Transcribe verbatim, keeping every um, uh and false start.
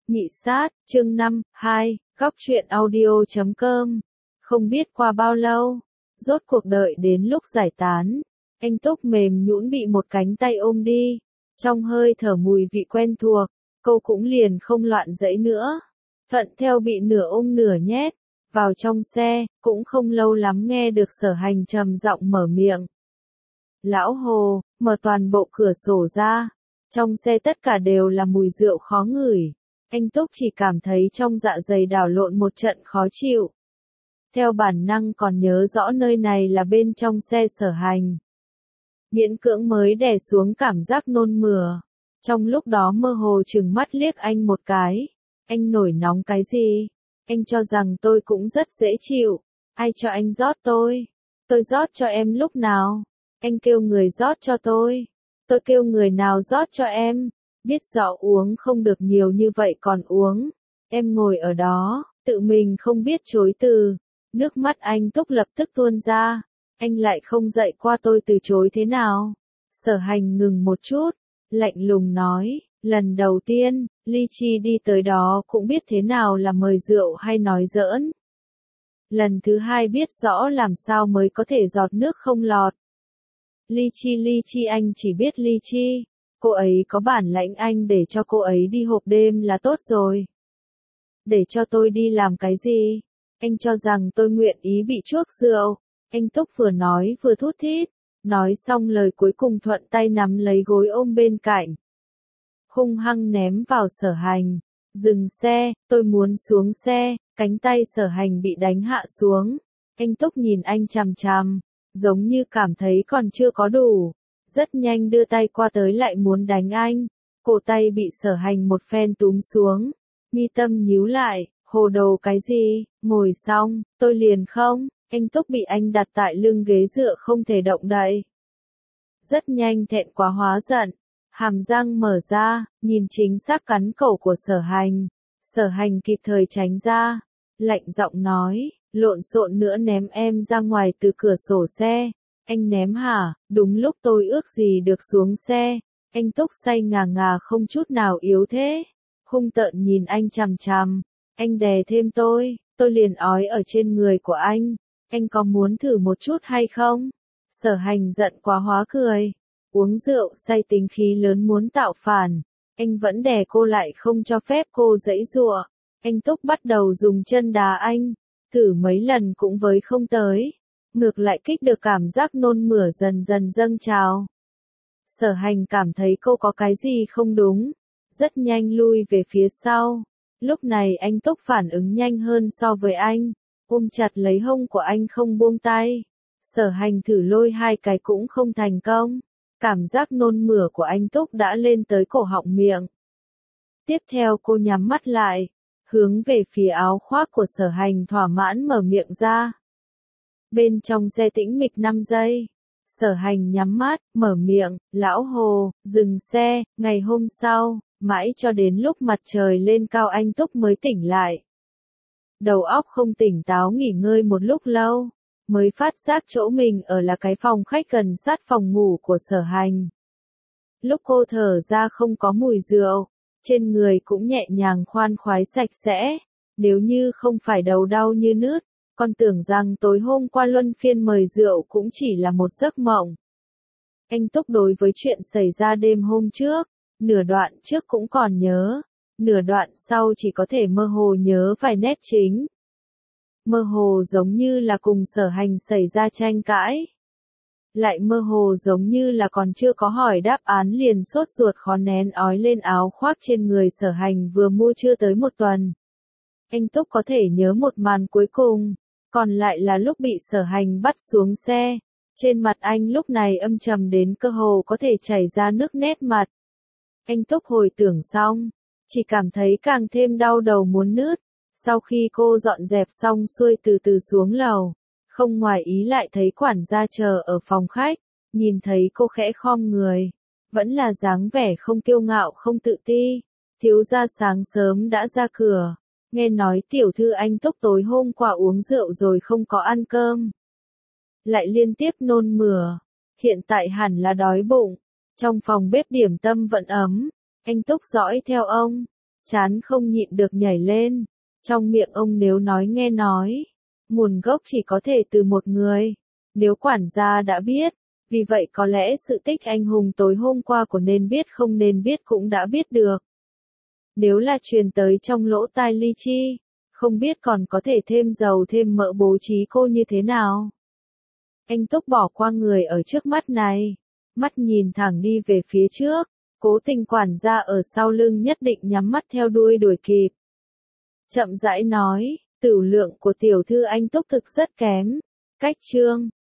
Nhị sát, chương năm, hai, góc truyện audio chấm com. Không biết qua bao lâu, rốt cuộc đợi đến lúc giải tán, anh Túc mềm nhũn bị một cánh tay ôm đi, trong hơi thở mùi vị quen thuộc, cô cũng liền không loạn dẫy nữa, thuận theo bị nửa ôm nửa nhét, vào trong xe, cũng không lâu lắm nghe được Sở Hành trầm giọng mở miệng. Lão Hồ, mở toàn bộ cửa sổ ra, trong xe tất cả đều là mùi rượu khó ngửi. Anh Túc chỉ cảm thấy trong dạ dày đảo lộn một trận khó chịu. Theo bản năng còn nhớ rõ nơi này là bên trong xe Sở Hành. Miễn cưỡng mới đè xuống cảm giác nôn mửa. Trong lúc đó mơ hồ trừng mắt liếc anh một cái. Anh nổi nóng cái gì? Anh cho rằng tôi cũng rất dễ chịu. Ai cho anh rót tôi? Tôi rót cho em lúc nào? Anh kêu người rót cho tôi. Tôi kêu người nào rót cho em? Biết rõ uống không được nhiều như vậy còn uống. Em ngồi ở đó, tự mình không biết chối từ. Nước mắt anh Túc lập tức tuôn ra. Anh lại không dạy qua tôi từ chối thế nào. Sở Hành ngừng một chút, lạnh lùng nói, lần đầu tiên, Ly Chi đi tới đó cũng biết thế nào là mời rượu hay nói giỡn. Lần thứ hai biết rõ làm sao mới có thể giọt nước không lọt. Ly Chi Ly Chi anh chỉ biết Ly Chi. Cô ấy có bản lãnh anh để cho cô ấy đi hộp đêm là tốt rồi. Để cho tôi đi làm cái gì? Anh cho rằng tôi nguyện ý bị chuốc rượu. Anh Túc vừa nói vừa thút thít. Nói xong lời cuối cùng thuận tay nắm lấy gối ôm bên cạnh. Hung hăng ném vào Sở Hành. Dừng xe, tôi muốn xuống xe. Cánh tay Sở Hành bị đánh hạ xuống. Anh Túc nhìn anh chằm chằm. Giống như cảm thấy còn chưa có đủ. Rất nhanh đưa tay qua tới lại muốn đánh anh. Cổ tay bị Sở Hành một phen túm xuống. Mi tâm nhíu lại, hồ đồ cái gì, ngồi xong, tôi liền không. Anh Túc bị anh đặt tại lưng ghế dựa không thể động đậy. Rất nhanh thẹn quá hóa giận. Hàm răng mở ra, nhìn chính xác cắn cổ của Sở Hành. Sở Hành kịp thời tránh ra. Lạnh giọng nói, lộn xộn nữa ném em ra ngoài từ cửa sổ xe. Anh ném hả? Đúng lúc tôi ước gì được xuống xe. Anh Túc say ngà ngà không chút nào yếu thế. Hung tợn nhìn anh chằm chằm. Anh đè thêm tôi, tôi liền ói ở trên người của anh. Anh có muốn thử một chút hay không? Sở Hành giận quá hóa cười. Uống rượu say tính khí lớn muốn tạo phản. Anh vẫn đè cô lại không cho phép cô giãy giụa. Anh Túc bắt đầu dùng chân đá anh. Thử mấy lần cũng với không tới. Ngược lại kích được cảm giác nôn mửa dần dần dâng trào. Sở Hành cảm thấy cô có cái gì không đúng. Rất nhanh lui về phía sau. Lúc này anh Túc phản ứng nhanh hơn so với anh. Ôm chặt lấy hông của anh không buông tay. Sở Hành thử lôi hai cái cũng không thành công. Cảm giác nôn mửa của anh Túc đã lên tới cổ họng miệng. Tiếp theo cô nhắm mắt lại. Hướng về phía áo khoác của Sở Hành thỏa mãn mở miệng ra. Bên trong xe tĩnh mịch năm giây. Sở Hành nhắm mắt, mở miệng, lão Hồ, dừng xe. Ngày hôm sau, mãi cho đến lúc mặt trời lên cao anh Túc mới tỉnh lại. Đầu óc không tỉnh táo nghỉ ngơi một lúc lâu, mới phát giác chỗ mình ở là cái phòng khách gần sát phòng ngủ của Sở Hành. Lúc cô thở ra không có mùi rượu, trên người cũng nhẹ nhàng khoan khoái sạch sẽ. Nếu như không phải đầu đau như nướt, con tưởng rằng tối hôm qua luân phiên mời rượu cũng chỉ là một giấc mộng. Anh Túc đối với chuyện xảy ra đêm hôm trước, nửa đoạn trước cũng còn nhớ, nửa đoạn sau chỉ có thể mơ hồ nhớ vài nét chính. Mơ hồ giống như là cùng Sở Hành xảy ra tranh cãi. Lại mơ hồ giống như là còn chưa có hỏi đáp án liền sốt ruột khó nén ói lên áo khoác trên người Sở Hành vừa mua chưa tới một tuần. Anh Túc có thể nhớ một màn cuối cùng. Còn lại là lúc bị Sở Hành bắt xuống xe, trên mặt anh lúc này âm trầm đến cơ hồ có thể chảy ra nước nét mặt. Anh Túc hồi tưởng xong, chỉ cảm thấy càng thêm đau đầu muốn nứt. Sau khi cô dọn dẹp xong xuôi từ từ xuống lầu, không ngoài ý lại thấy quản gia chờ ở phòng khách, nhìn thấy cô khẽ khom người, vẫn là dáng vẻ không kiêu ngạo không tự ti. Thiếu gia sáng sớm đã ra cửa. Nghe nói tiểu thư anh Túc tối hôm qua uống rượu rồi không có ăn cơm. Lại liên tiếp nôn mửa. Hiện tại hẳn là đói bụng. Trong phòng bếp điểm tâm vẫn ấm. Anh Túc dõi theo ông. Chán không nhịn được nhảy lên. Trong miệng ông nếu nói nghe nói, nguồn gốc chỉ có thể từ một người. Nếu quản gia đã biết, vì vậy có lẽ sự tích anh hùng tối hôm qua của nên biết không nên biết cũng đã biết được. Nếu là truyền tới trong lỗ tai Ly Chi, không biết còn có thể thêm dầu thêm mỡ bố trí cô như thế nào. Anh Túc bỏ qua người ở trước mắt này, mắt nhìn thẳng đi về phía trước, cố tình quản gia ở sau lưng nhất định nhắm mắt theo đuôi đuổi kịp. Chậm rãi nói, tửu lượng của tiểu thư anh Túc thực rất kém. Cách chương